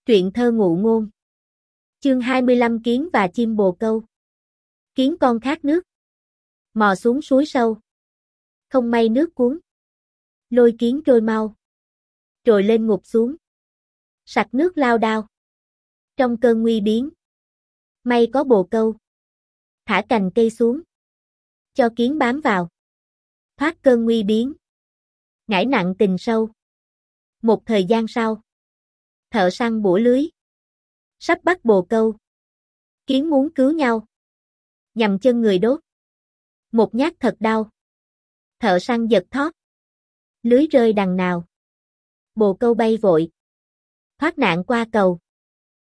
Truyện thơ ngụ ngôn. Chương 25 Kiến và chim bồ câu. Kiến con khát nước. Mò xuống suối sâu. Không may nước cuốn. Lôi kiến trôi mau. Trồi lên ngụp xuống. Sặc nước lao đao. Trong cơn nguy biến. May có bồ câu. Thả cành cây xuống. Cho kiến bám vào. Thoát cơn nguy biến. Ngải nặng tình sâu. Một thời gian sau. Thợ săn bủa lưới. Sắp bắt bồ câu. Kiến muốn cứu nhau. Nhằm chân người đốt. Một nhát thật đau. Thợ săn giật thót. Lưới rơi đằng nào. Bồ câu bay vội. Thoát nạn qua cầu.